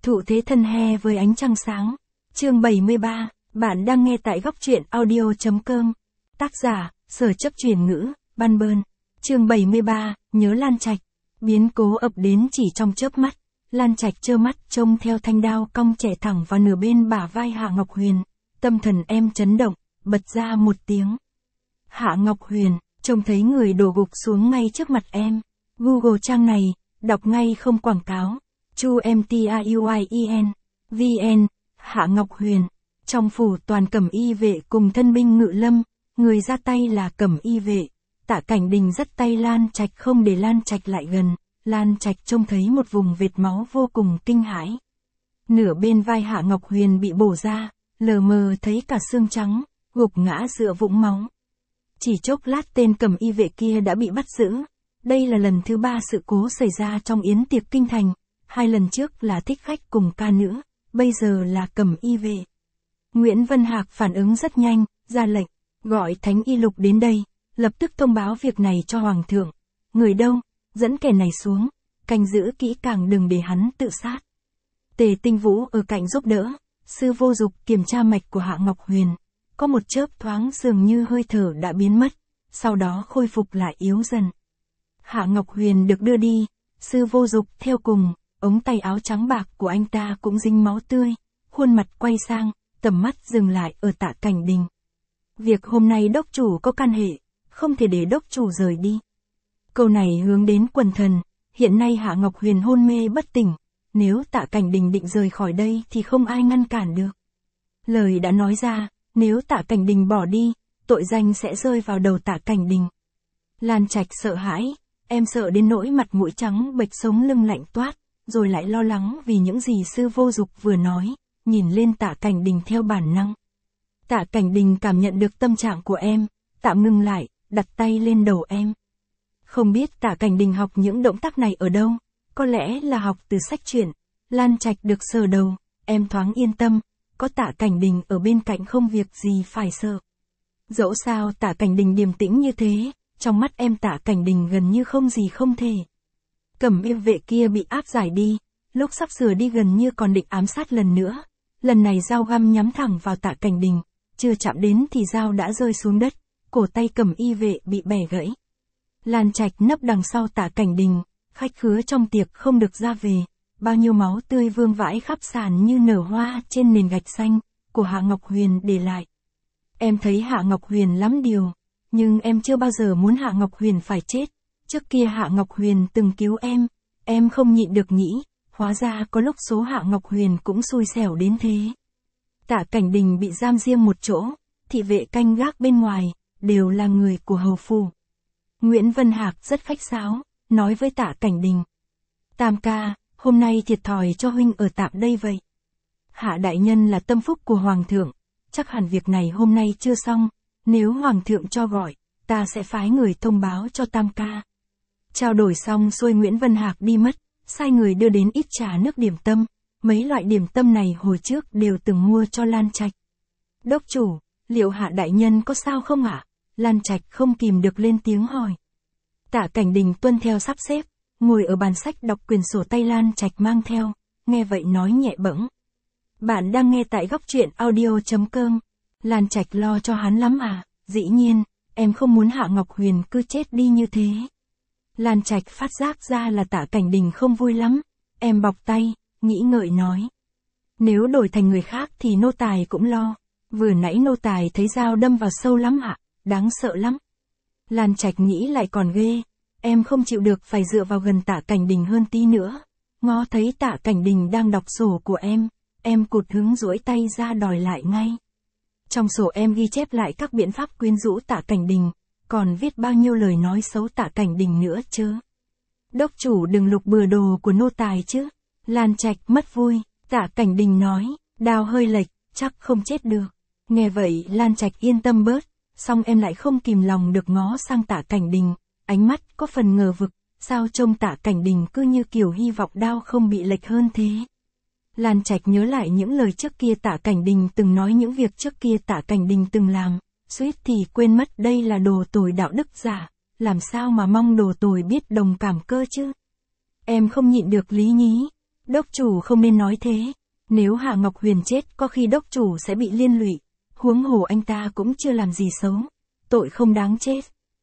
Thụ thế thân he với ánh trăng sáng. Chương 73, bạn đang nghe tại góc truyện audio.com. Tác giả, Sở Chấp Truyền Ngữ, Ban Bơn. Chương 73, nhớ Lan Trạch. Biến cố ập đến chỉ trong chớp mắt. Lan Trạch trơ mắt trông theo thanh đao cong chẻ thẳng vào nửa bên bả vai Hạ Ngọc Huyền. Tâm thần em chấn động, bật ra một tiếng. Hạ Ngọc Huyền, trông thấy người đổ gục xuống ngay trước mặt em. Google trang này, đọc ngay không quảng cáo. Chu MTAUIEN, VN, Hạ Ngọc Huyền. Trong phủ toàn cẩm y vệ cùng thân binh ngự lâm, người ra tay là cẩm y vệ. Tạ Cảnh Đình dắt tay Lan Trạch không để Lan Trạch lại gần. Lan Trạch trông thấy một vùng vệt máu vô cùng kinh hãi. Nửa bên vai Hạ Ngọc Huyền bị bổ ra, lờ mờ thấy cả xương trắng, gục ngã dựa vũng máu. Chỉ chốc lát tên cẩm y vệ kia đã bị bắt giữ. Đây là lần thứ 3 sự cố xảy ra trong yến tiệc kinh thành. 2 lần trước là thích khách cùng ca nữ, bây giờ là cẩm y vệ. Nguyễn Vân Hạc phản ứng rất nhanh, ra lệnh, gọi Thánh Y Lục đến đây, lập tức thông báo việc này cho Hoàng thượng. Người đâu, dẫn kẻ này xuống, canh giữ kỹ càng đừng để hắn tự sát. Tề Tinh Vũ ở cạnh giúp đỡ, Sư Vô Dục kiểm tra mạch của Hạ Ngọc Huyền. Có một chớp thoáng dường như hơi thở đã biến mất, sau đó khôi phục lại yếu dần. Hạ Ngọc Huyền được đưa đi, Sư Vô Dục theo cùng, ống tay áo trắng bạc của anh ta cũng dính máu tươi, khuôn mặt quay sang, tầm mắt dừng lại ở Tạ Cảnh Đình. Việc hôm nay đốc chủ có can hệ, không thể để đốc chủ rời đi. Câu này hướng đến quần thần, hiện nay Hạ Ngọc Huyền hôn mê bất tỉnh, nếu Tạ Cảnh Đình định rời khỏi đây thì không ai ngăn cản được. Lời đã nói ra, nếu Tạ Cảnh Đình bỏ đi, tội danh sẽ rơi vào đầu Tạ Cảnh Đình. Lan Trạch sợ hãi, em sợ đến nỗi mặt mũi trắng bệch sống lưng lạnh toát, rồi lại lo lắng vì những gì Sư Vô Dục vừa nói, nhìn lên Tạ Cảnh Đình theo bản năng. Tạ Cảnh Đình cảm nhận được tâm trạng của em, tạm ngừng lại, đặt tay lên đầu em. Không biết Tạ Cảnh Đình học những động tác này ở đâu, có lẽ là học từ sách truyện. Lan Trạch được sờ đầu, em thoáng yên tâm, có Tạ Cảnh Đình ở bên cạnh không việc gì phải sợ. Dẫu sao Tạ Cảnh Đình điềm tĩnh như thế, trong mắt em Tạ Cảnh Đình gần như không gì không thể. Cẩm y vệ kia bị áp giải đi, lúc sắp sửa đi gần như còn định ám sát lần nữa. Lần này dao găm nhắm thẳng vào Tạ Cảnh Đình, chưa chạm đến thì dao đã rơi xuống đất, cổ tay cẩm y vệ bị bẻ gãy. Lan Trạch nấp đằng sau Tạ Cảnh Đình, khách khứa trong tiệc không được ra về, bao nhiêu máu tươi vương vãi khắp sàn như nở hoa trên nền gạch xanh, của Hạ Ngọc Huyền để lại. Em thấy Hạ Ngọc Huyền lắm điều, nhưng em chưa bao giờ muốn Hạ Ngọc Huyền phải chết. Trước kia Hạ Ngọc Huyền từng cứu em không nhịn được nghĩ, hóa ra có lúc số Hạ Ngọc Huyền cũng xui xẻo đến thế. Tạ Cảnh Đình bị giam riêng một chỗ, thị vệ canh gác bên ngoài, đều là người của hầu phủ. Nguyễn Vân Hạc rất khách sáo, nói với Tạ Cảnh Đình. Tam ca, hôm nay thiệt thòi cho huynh ở tạm đây vậy. Hạ đại nhân là tâm phúc của Hoàng thượng, chắc hẳn việc này hôm nay chưa xong, nếu Hoàng thượng cho gọi, ta sẽ phái người thông báo cho Tam ca. Trao đổi xong xuôi Nguyễn Vân Hạc đi mất, sai người đưa đến ít trà nước điểm tâm, mấy loại điểm tâm này hồi trước đều từng mua cho Lan Trạch. Đốc chủ, liệu Hạ đại nhân có sao không ạ? Lan Trạch không kìm được lên tiếng hỏi. Tạ Cảnh Đình tuân theo sắp xếp, ngồi ở bàn sách đọc quyển sổ tay Lan Trạch mang theo, nghe vậy nói nhẹ bẫng. Bạn đang nghe tại góc truyện audio.com. Lan Trạch lo cho hắn lắm à? Dĩ nhiên, em không muốn Hạ Ngọc Huyền cứ chết đi như thế. Lan Trạch phát giác ra là Tạ Cảnh Đình không vui lắm, em bọc tay, nghĩ ngợi nói. Nếu đổi thành người khác thì nô tài cũng lo, vừa nãy nô tài thấy dao đâm vào sâu lắm ạ, đáng sợ lắm. Lan Trạch nghĩ lại còn ghê, em không chịu được phải dựa vào gần Tạ Cảnh Đình hơn tí nữa. Ngó thấy Tạ Cảnh Đình đang đọc sổ của em cụt hứng duỗi tay ra đòi lại ngay. Trong sổ em ghi chép lại các biện pháp quyến rũ Tạ Cảnh Đình, còn viết bao nhiêu lời nói xấu Tạ Cảnh Đình nữa chứ. Đốc chủ đừng lục bừa đồ của nô tài chứ. Lan Trạch mất vui, Tạ Cảnh Đình nói, đao hơi lệch, chắc không chết được. Nghe vậy Lan Trạch yên tâm bớt, song em lại không kìm lòng được ngó sang Tạ Cảnh Đình, ánh mắt có phần ngờ vực, sao trông Tạ Cảnh Đình cứ như kiểu hy vọng đao không bị lệch hơn thế. Lan Trạch nhớ lại những lời trước kia Tạ Cảnh Đình từng nói, những việc trước kia Tạ Cảnh Đình từng làm, suýt thì quên mất đây là đồ tồi đạo đức giả, làm sao mà mong đồ tồi biết đồng cảm cơ chứ. Em không nhịn được lý nhí, Đốc chủ không nên nói thế. Nếu Hạ Ngọc Huyền chết có khi đốc chủ sẽ bị liên lụy. Huống hồ anh ta cũng chưa làm gì xấu. Tội không đáng chết.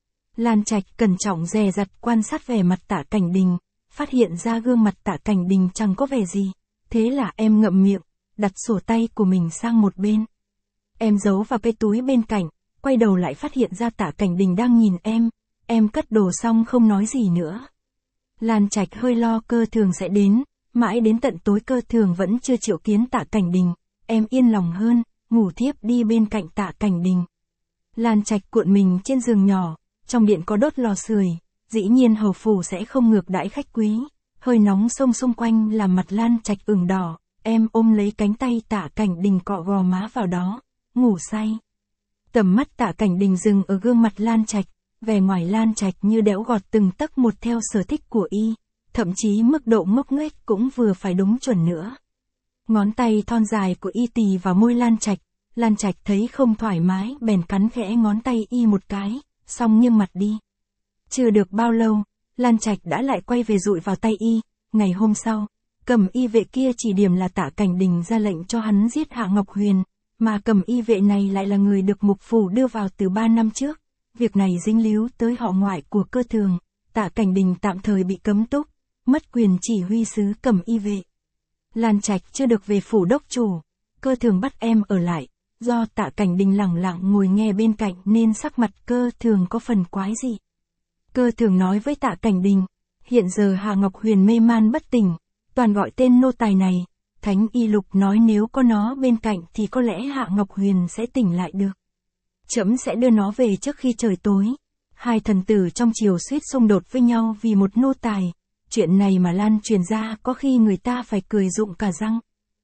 Lan Trạch cẩn trọng dè dặt quan sát vẻ mặt Tạ Cảnh Đình. Phát hiện ra gương mặt Tạ Cảnh Đình chẳng có vẻ gì. Thế là em ngậm miệng, đặt sổ tay của mình sang một bên. Em giấu vào cái túi bên cạnh, quay đầu lại phát hiện ra Tạ Cảnh Đình đang nhìn em. Em cất đồ xong không nói gì nữa. Lan Trạch hơi lo Cơ Thường sẽ đến. Mãi đến tận tối Cơ Thường vẫn chưa triệu kiến Tạ Cảnh Đình. Em yên lòng hơn, ngủ thiếp đi bên cạnh Tạ Cảnh Đình. Lan Trạch cuộn mình trên giường nhỏ. Trong điện có đốt lò sưởi, dĩ nhiên hầu phủ sẽ không ngược đãi khách quý. Hơi nóng xông xung quanh làm mặt Lan Trạch ửng đỏ. Em ôm lấy cánh tay Tạ Cảnh Đình cọ gò má vào đó, ngủ say. Tầm mắt Tạ Cảnh Đình dừng ở gương mặt Lan Trạch, vẻ ngoài Lan Trạch như đẽo gọt từng tấc một theo sở thích của y, thậm chí mức độ ngốc nghếch cũng vừa phải đúng chuẩn nữa. Ngón tay thon dài của y tì vào môi Lan Trạch thấy không thoải mái bèn cắn khẽ ngón tay y một cái, xong nghiêng mặt đi. Chưa được bao lâu, Lan Trạch đã lại quay về dụi vào tay y. Ngày hôm sau, Cầm y vệ kia chỉ điểm là Tạ Cảnh Đình ra lệnh cho hắn giết Hạ Ngọc Huyền, mà cầm y vệ này lại là người được mục phủ đưa vào từ 3 năm trước. Việc này dính líu tới họ ngoại của Cơ Thường. Tạ Cảnh Đình tạm thời bị cấm túc, mất quyền chỉ huy sứ cầm y vệ. Lan Trạch chưa được về phủ đốc chủ. Cơ Thường bắt em ở lại. Do Tạ Cảnh Đình lẳng lặng ngồi nghe bên cạnh nên sắc mặt Cơ Thường có phần quái dị. Cơ Thường nói với Tạ Cảnh Đình, hiện giờ Hạ Ngọc Huyền mê man bất tỉnh, toàn gọi tên nô tài này. Thánh y lục nói nếu có nó bên cạnh thì có lẽ Hạ Ngọc Huyền sẽ tỉnh lại được. Trẫm sẽ đưa nó về trước khi trời tối. Hai thần tử trong triều suýt xung đột với nhau vì một nô tài. Chuyện này mà lan truyền ra có khi người ta phải cười rụng cả răng.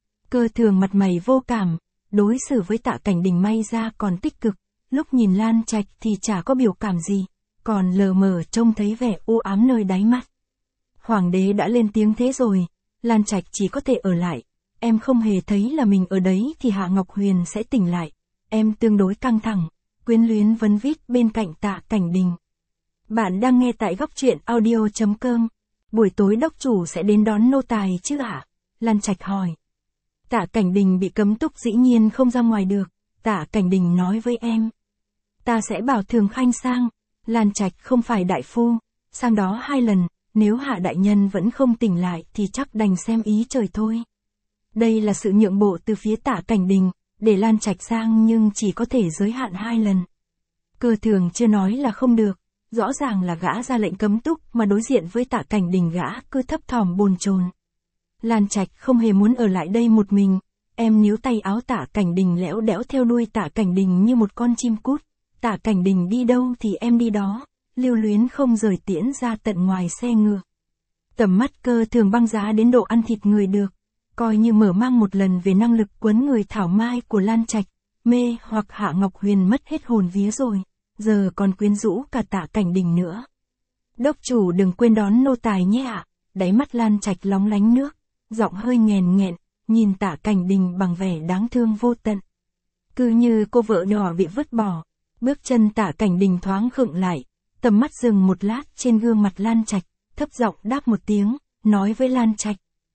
Cơ Thường mặt mày vô cảm, đối xử với Tạ Cảnh Đình may ra còn tích cực. Lúc nhìn Lan Trạch thì chả có biểu cảm gì, còn lờ mờ trông thấy vẻ u ám nơi đáy mắt. Hoàng đế đã lên tiếng thế rồi, Lan Trạch chỉ có thể ở lại. Em không hề thấy là mình ở đấy thì Hạ Ngọc Huyền sẽ tỉnh lại. Em tương đối căng thẳng, quyến luyến vấn vít bên cạnh Tạ Cảnh Đình. Bạn đang nghe tại góc truyện audio.com. Buổi tối đốc chủ sẽ đến đón nô tài chứ ạ? Lan Trạch hỏi. Tạ Cảnh Đình bị cấm túc dĩ nhiên không ra ngoài được. Tạ Cảnh Đình nói với em. Ta sẽ bảo Thường Khanh sang. Lan Trạch không phải đại phu. Sang đó 2 lần, nếu Hạ đại nhân vẫn không tỉnh lại thì chắc đành xem ý trời thôi. Đây là sự nhượng bộ từ phía Tạ Cảnh Đình, để Lan Trạch sang nhưng chỉ có thể giới hạn 2 lần. Cơ Thường chưa nói là không được, rõ ràng là gã ra lệnh cấm túc mà đối diện với Tạ Cảnh Đình gã cứ thấp thỏm bồn chồn. Lan Trạch không hề muốn ở lại đây một mình, em níu tay áo Tạ Cảnh Đình lẽo đẽo theo đuôi Tạ Cảnh Đình như một con chim cút. Tạ Cảnh Đình đi đâu thì em đi đó, lưu luyến không rời tiễn ra tận ngoài xe ngựa. Tầm mắt Cơ Thường băng giá đến độ ăn thịt người được. Coi như mở mang một lần về năng lực quấn người thảo mai của Lan Trạch, mê hoặc Hạ Ngọc Huyền mất hết hồn vía rồi, giờ còn quyến rũ cả Tạ Cảnh Đình nữa. Đốc chủ đừng quên đón nô tài nhé ạ. Đáy mắt Lan Trạch lóng lánh nước, giọng hơi nghèn nghẹn, nhìn Tạ Cảnh Đình bằng vẻ đáng thương vô tận. Cứ như cô vợ nhỏ bị vứt bỏ, bước chân Tạ Cảnh Đình thoáng khựng lại, tầm mắt dừng một lát trên gương mặt Lan Trạch, thấp giọng đáp một tiếng, nói với Lan Trạch.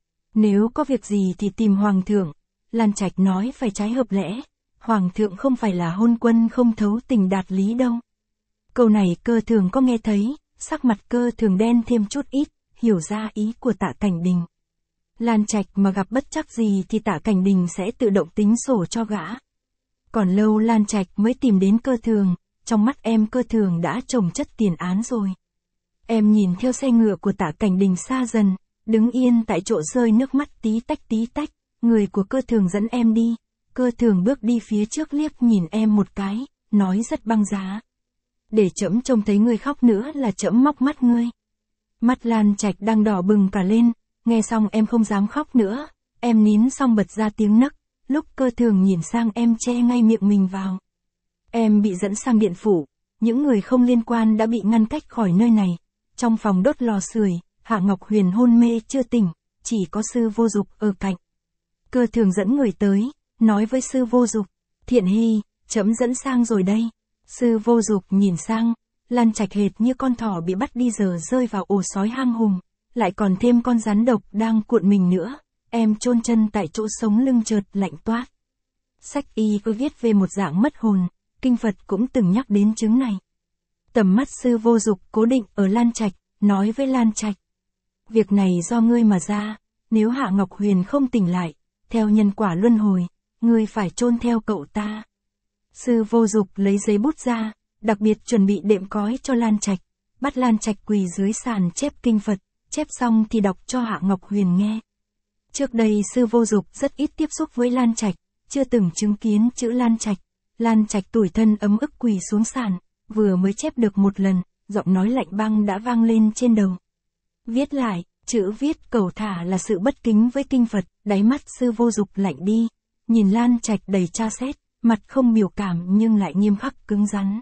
Nếu có việc gì thì tìm Hoàng thượng. Lan Trạch nói phải trái hợp lẽ. Hoàng thượng không phải là hôn quân không thấu tình đạt lý đâu. Câu này Cơ Thường có nghe thấy, sắc mặt Cơ Thường đen thêm chút ít, hiểu ra ý của Tạ Cảnh Đình. Lan Trạch mà gặp bất trắc gì thì Tạ Cảnh Đình sẽ tự động tính sổ cho gã. Còn lâu Lan Trạch mới tìm đến Cơ Thường, trong mắt em Cơ Thường đã chồng chất tiền án rồi. Em nhìn theo xe ngựa của Tạ Cảnh Đình xa dần, đứng yên tại chỗ rơi nước mắt tí tách, người của Cơ Thường dẫn em đi. Cơ Thường bước đi phía trước liếc nhìn em một cái, nói rất băng giá. Để trẫm trông thấy ngươi khóc nữa là trẫm móc mắt ngươi. Mắt Lan Trạch đang đỏ bừng cả lên, nghe xong em không dám khóc nữa, em nín xong bật ra tiếng nấc, lúc Cơ Thường nhìn sang em che ngay miệng mình vào. Em bị dẫn sang điện phủ, những người không liên quan đã bị ngăn cách khỏi nơi này, trong phòng đốt lò sưởi. Hạ Ngọc Huyền hôn mê chưa tỉnh, chỉ có Sư Vô Dục ở cạnh. Cơ Thường dẫn người tới, nói với Sư Vô Dục, Thiện Hy, trẫm dẫn sang rồi đây. Sư Vô Dục nhìn sang, Lan Trạch hệt như con thỏ bị bắt đi giờ rơi vào ổ sói hang hùng, lại còn thêm con rắn độc đang cuộn mình nữa, em chôn chân tại chỗ sống lưng chợt lạnh toát. Sách y có viết về một dạng mất hồn, kinh Phật cũng từng nhắc đến chứng này. Tầm mắt sư Vô Dục cố định ở Lan Trạch, nói với Lan Trạch. Việc này do ngươi mà ra, nếu Hạ Ngọc Huyền không tỉnh lại, theo nhân quả luân hồi, ngươi phải chôn theo cậu ta. Sư Vô Dục lấy giấy bút ra, đặc biệt chuẩn bị đệm cói cho Lan Trạch, bắt Lan Trạch quỳ dưới sàn chép kinh Phật, chép xong thì đọc cho Hạ Ngọc Huyền nghe. Trước đây sư Vô Dục rất ít tiếp xúc với Lan Trạch, chưa từng chứng kiến chữ Lan Trạch. Lan Trạch tủi thân ấm ức quỳ xuống sàn, vừa mới chép được một lần, giọng nói lạnh băng đã vang lên trên đầu. Viết lại, chữ viết cầu thả là sự bất kính với kinh Phật, đáy mắt sư Vô Dục lạnh đi, nhìn Lan Trạch đầy tra xét, mặt không biểu cảm nhưng lại nghiêm khắc cứng rắn.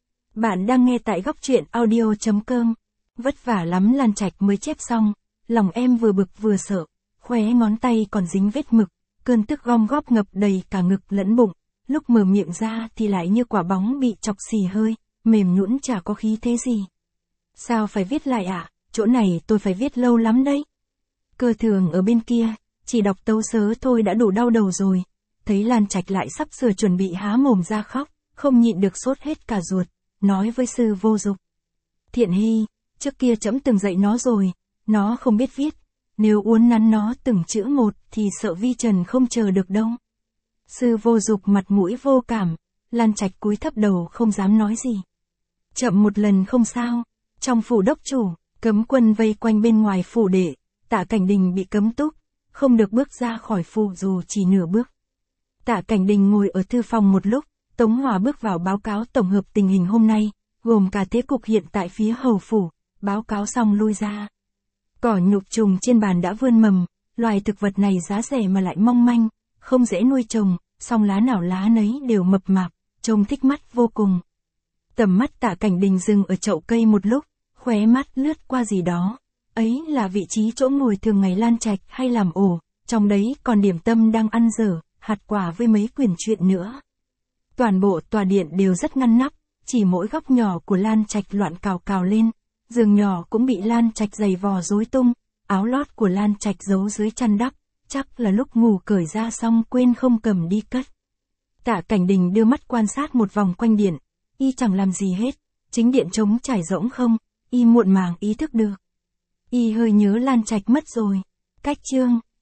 Bạn đang nghe tại góc truyện audio.com. Vất vả lắm Lan Trạch mới chép xong, lòng em vừa bực vừa sợ, khóe ngón tay còn dính vết mực, cơn tức gom góp ngập đầy cả ngực lẫn bụng, lúc mở miệng ra thì lại như quả bóng bị chọc xì hơi, mềm nhũn chả có khí thế gì. Sao phải viết lại ạ? Chỗ này tôi phải viết lâu lắm đấy. Cơ Thường ở bên kia, chỉ đọc tấu sớ thôi đã đủ đau đầu rồi. Thấy Lan Trạch lại sắp sửa chuẩn bị há mồm ra khóc, không nhịn được sốt hết cả ruột, nói với sư Vô Dục. Thiện Hy, trước kia trẫm từng dạy nó rồi, nó không biết viết, nếu uốn nắn nó từng chữ một thì sợ Vi Trần không chờ được đâu. Sư Vô Dục mặt mũi vô cảm, Lan Trạch cúi thấp đầu không dám nói gì. Chậm một lần không sao, trong phủ đốc chủ, cấm quân vây quanh bên ngoài phủ đệ, Tạ Cảnh Đình bị cấm túc, không được bước ra khỏi phủ dù chỉ nửa bước. Tạ Cảnh Đình ngồi ở thư phòng một lúc, Tống Hòa bước vào báo cáo tổng hợp tình hình hôm nay, gồm cả thế cục hiện tại phía hầu phủ, báo cáo xong lui ra. Cỏ nhục trùng trên bàn đã vươn mầm, loài thực vật này giá rẻ mà lại mong manh, không dễ nuôi trồng, song lá nào lá nấy đều mập mạp, trông thích mắt vô cùng. Tầm mắt Tạ Cảnh Đình dừng ở chậu cây một lúc, khóe mắt lướt qua gì đó. Ấy là vị trí chỗ ngồi thường ngày Lan Trạch hay làm ổ, trong đấy còn điểm tâm đang ăn dở, hạt quả với mấy quyển truyện nữa. Toàn bộ tòa điện đều rất ngăn nắp, chỉ mỗi góc nhỏ của Lan Trạch loạn cào cào lên, giường nhỏ cũng bị Lan Trạch giày vò rối tung, áo lót của Lan Trạch giấu dưới chăn đắp, chắc là lúc ngủ cởi ra xong quên không cầm đi cất. Tạ Cảnh Đình đưa mắt quan sát một vòng quanh điện, y chẳng làm gì hết, chính điện trống trải rỗng không, y muộn màng ý thức được. Y hơi nhớ Lan Trạch mất rồi. Cách chương